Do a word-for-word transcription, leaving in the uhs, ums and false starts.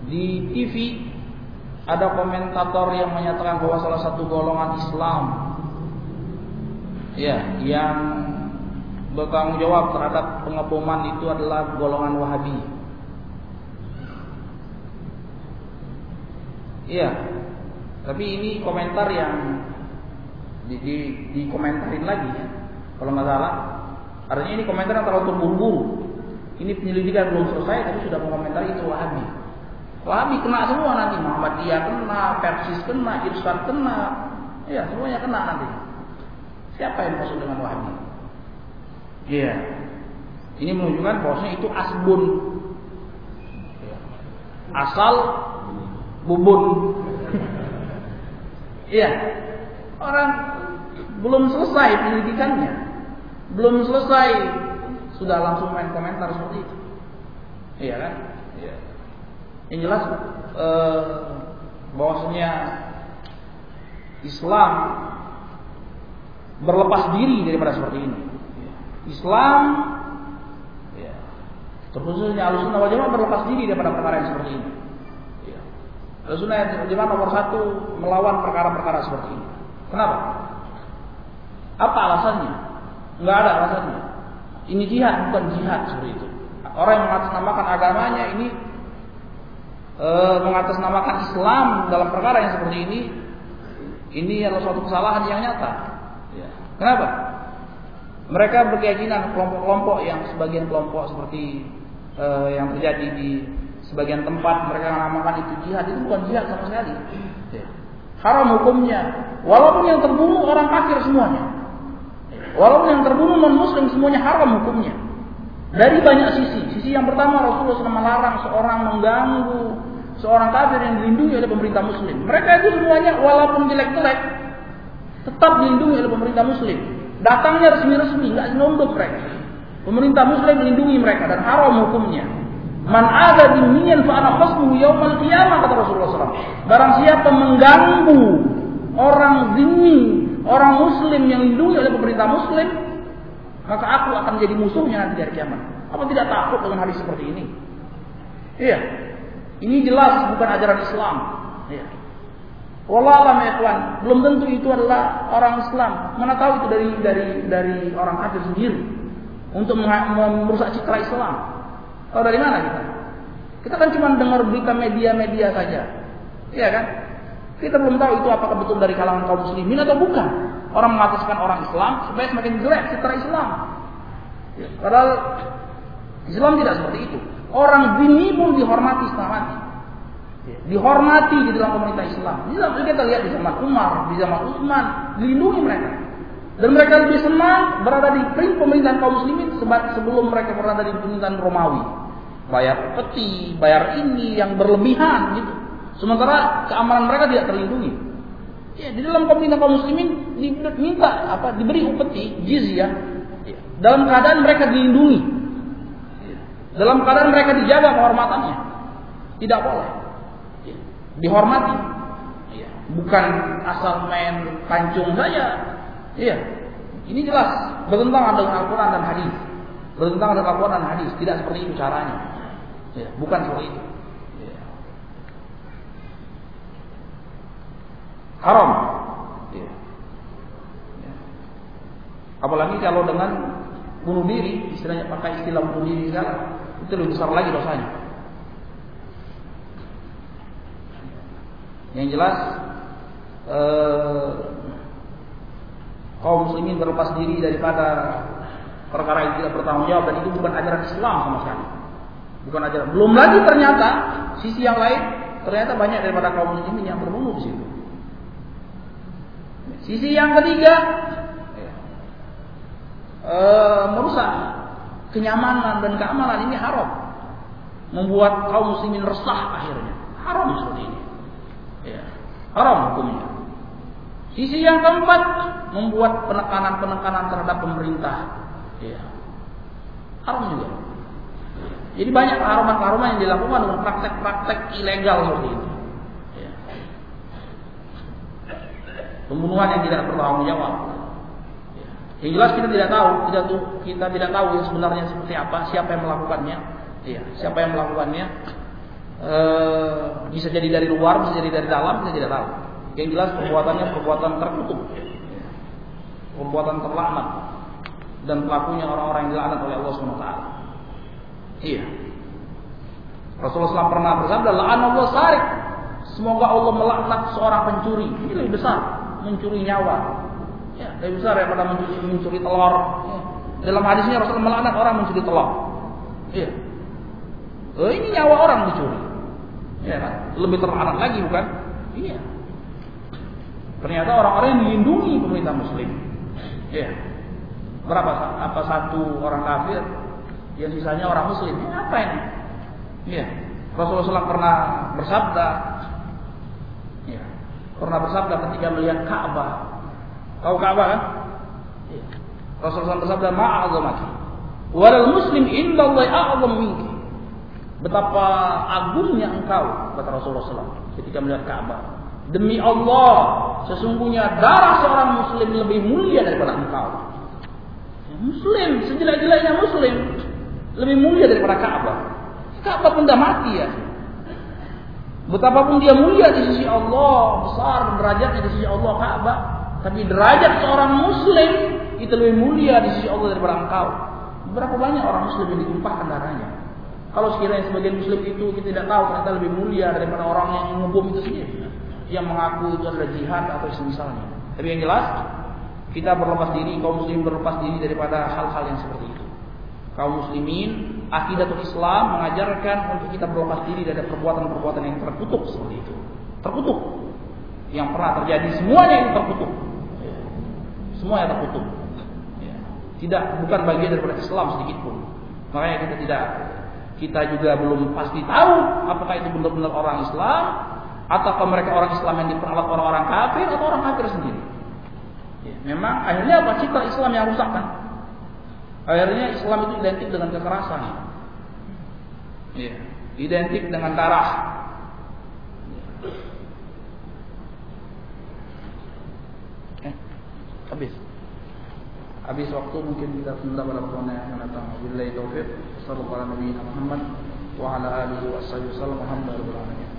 di T V ada komentator yang menyatakan bahwa salah satu golongan Islam ya yang bertanggung jawab terhadap pengeboman itu adalah golongan Wahabi. Iya. Tapi ini komentar yang di, di, dikomentarin lagi ya. Kalau nggak salah, artinya ini komentar yang terlalu terburu-buru. Ini penyelidikan belum selesai, tapi sudah mengomentari itu Wahabi. Wahabi kena semua nanti, Muhammadiyah kena, Persis kena, Irsyad kena, ya semuanya kena nanti. Siapa yang masuk dengan Wahabi? Iya. Ini menunjukkan bahwasanya itu asbun, asal bubun. Iya. Orang belum selesai penyelidikannya, belum selesai sudah langsung main komentar seperti itu. Iya kan? Iya. Yang jelas eh, bahwasanya Islam berlepas diri daripada seperti ini. Islam ya, terkhususnya Ahlussunnah wal Jamaah berlepas diri daripada perkara yang seperti ini. Ya. Ahlussunnah wal Jamaah nomor satu melawan perkara-perkara seperti ini. Kenapa? Apa alasannya? Enggak ada alasannya. Ini jihad bukan jihad seperti itu. Orang yang mengatasnamakan agamanya ini e, mengatasnamakan Islam dalam perkara yang seperti ini, ini adalah suatu kesalahan yang nyata. Ya. Kenapa? Mereka berkeyakinan kelompok-kelompok yang sebagian kelompok seperti uh, yang terjadi di sebagian tempat mereka menamakan itu jihad, itu bukan jihad sama sekali. Ya. Haram hukumnya, walaupun yang terbunuh orang kafir semuanya, walaupun yang terbunuh non muslim semuanya haram hukumnya. Dari banyak sisi. Sisi yang pertama, Rasulullah shallallahu alaihi wasallam melarang seorang mengganggu seorang kafir yang dilindungi oleh pemerintah muslim. Mereka itu semuanya walaupun jelek-jelek tetap dilindungi oleh pemerintah muslim. Datangnya resmi-resmi, nggak nunduk mereka. Pemerintah muslim melindungi mereka dan haram hukumnya. Man ada dimiyan fa ana khasmuhu yaumal qiyamah, kata Rasulullah shallallahu alaihi wasallam. Barang siapa mengganggu orang zimmi, orang muslim yang dilindungi oleh pemerintah muslim, maka aku akan jadi musuhnya nanti di hari kiamat. Apa tidak takut dengan hadis seperti ini? Iya. Ini jelas bukan ajaran Islam. Iya. Wallahu a'lam ya ikhwan, belum tentu itu adalah orang Islam. Mana tahu itu dari dari dari orang kafir sendiri untuk merusak citra Islam. Tahu dari mana kita? Kita kan cuma dengar berita media-media saja. Iya kan? Kita belum tahu itu apakah betul dari kalangan kaum muslimin atau bukan. Orang mengataskan orang Islam supaya semakin jelek citra Islam. Ya, padahal Islam tidak seperti itu. Orang zimmi pun dihormati setengah mati. Ya, dihormati di dalam komunitas Islam. Ini kita lihat di zaman Umar, di zaman Utsman, dilindungi mereka. Dan mereka lebih senang berada di pemerintahan kaum muslimin sebelum mereka berada di pemerintahan Romawi. Bayar peti, bayar ini yang berlebihan gitu. Sementara keamanan mereka tidak terlindungi. Ya, di dalam pemerintahan kaum muslimin diminta apa? Diberi upeti, jizyah. Ya, dalam keadaan mereka dilindungi. Ya, dalam keadaan mereka dijaga kehormatannya. Tidak boleh. Ya, dihormati. Ya, bukan asal main pancung saja. Iya. Ini jelas bertentangan dengan Al-Qur'an dan hadis. Bertentangan dengan Al-Qur'an dan hadis, tidak seperti itu caranya. Ya, bukan seperti itu. Haram. Ya. Ya. Apalagi kalau dengan bunuh diri, istilahnya pakai istilah bunuh diri sekarang, itu lebih besar lagi dosanya. Yang jelas eh, kaum muslimin berlepas diri daripada perkara yang tidak bertanggung jawab, dan itu bukan ajaran Islam sama sekali. Bukan ajaran. Belum lagi ternyata sisi yang lain, ternyata banyak daripada kaum muslimin yang terbunuh di situ. Sisi yang ketiga, e, merusak kenyamanan dan keamanan, ini haram. Membuat kaum muslimin resah akhirnya. Haram seperti ini. Ya, haram hukumnya. Sisi yang keempat, membuat penekanan-penekanan terhadap pemerintah. Ya, haram juga. Jadi banyak keharuman-keharuman yang dilakukan dengan praktek-praktek ilegal seperti itu. Pembunuhan yang tidak bertanggung jawab. Yang jelas kita tidak tahu, tidak kita tidak tahu yang sebenarnya seperti apa, siapa yang melakukannya. Iya, siapa yang melakukannya. e, bisa jadi dari luar, bisa jadi dari dalam, kita tidak tahu. Yang jelas perbuatannya perbuatan terkutuk, perbuatan terlaknat, dan pelakunya orang-orang yang dilaknat oleh Allah Subhanahu wa taala. Iya. Rasulullah shallallahu alaihi wasallam pernah bersabda, "La'anallahu sarik." Semoga Allah melaknat seorang pencuri. Ini lebih besar, mencuri nyawa. Ya, lebih besar daripada mencuri, mencuri telur. Ya. Dalam hadisnya Rasulullah melaknat orang mencuri telur. Iya. Oh, ini nyawa orang dicuri. Ya kan? Lebih terlaknat lagi bukan? Iya. Ternyata orang-orang yang dilindungi pemerintah muslim. Iya. Berapa? Apa satu orang kafir, yang sisanya orang muslim? Ini apa ini? Iya. Rasulullah shallallahu alaihi wasallam pernah bersabda, ya, pernah bersabda ketika melihat Ka'bah. Tahu Ka'bah kan? Ya. Rasulullah shallallahu alaihi wasallam bersabda, "Ma'azamaki, walal muslim indallahi a'zam minki." Betapa agungnya engkau, kata Rasulullah shallallahu alaihi wasallam ketika melihat Ka'bah. Demi Allah, sesungguhnya darah seorang muslim lebih mulia daripada engkau. Ya, muslim, sejelek-jeleknya muslim, lebih mulia daripada Ka'bah. Ka'bah pun dah mati ya. Betapapun dia mulia di sisi Allah, besar derajatnya di sisi Allah Ka'bah, tapi derajat seorang muslim itu lebih mulia di sisi Allah daripada engkau. Berapa banyak orang muslim yang ditumpahkan darahnya? Kalau sekiranya sebagian muslim itu kita tidak tahu, ternyata lebih mulia daripada orang yang menghukum itu sendiri, yang mengaku itu adalah jihad atau semisalnya. Tapi yang jelas, kita berlepas diri, kaum muslim berlepas diri daripada hal-hal yang seperti itu. Kaum muslimin, akidatul Islam mengajarkan untuk kita berlepas diri dari perbuatan-perbuatan yang terkutuk seperti itu. Terkutuk. Yang pernah terjadi semuanya itu terkutuk. Semuanya terkutuk. Tidak, bukan bagian daripada Islam sedikit pun. Makanya kita tidak, kita juga belum pasti tahu apakah itu benar-benar orang Islam ataukah mereka orang Islam yang diperalat orang-orang kafir atau orang kafir sendiri. Memang akhirnya apa? Citra Islam yang rusak kan? Akhirnya Islam itu identik dengan kekerasan, ya, identik dengan darah. Eh, habis, habis waktu, mungkin kita tunda pada pertemuan yang akan datang. Wabillahi taufiq. Sallallahu alaihi wa sallam Muhammad wa ala alihi wa sahbihi wasallam. Alhamdulillah.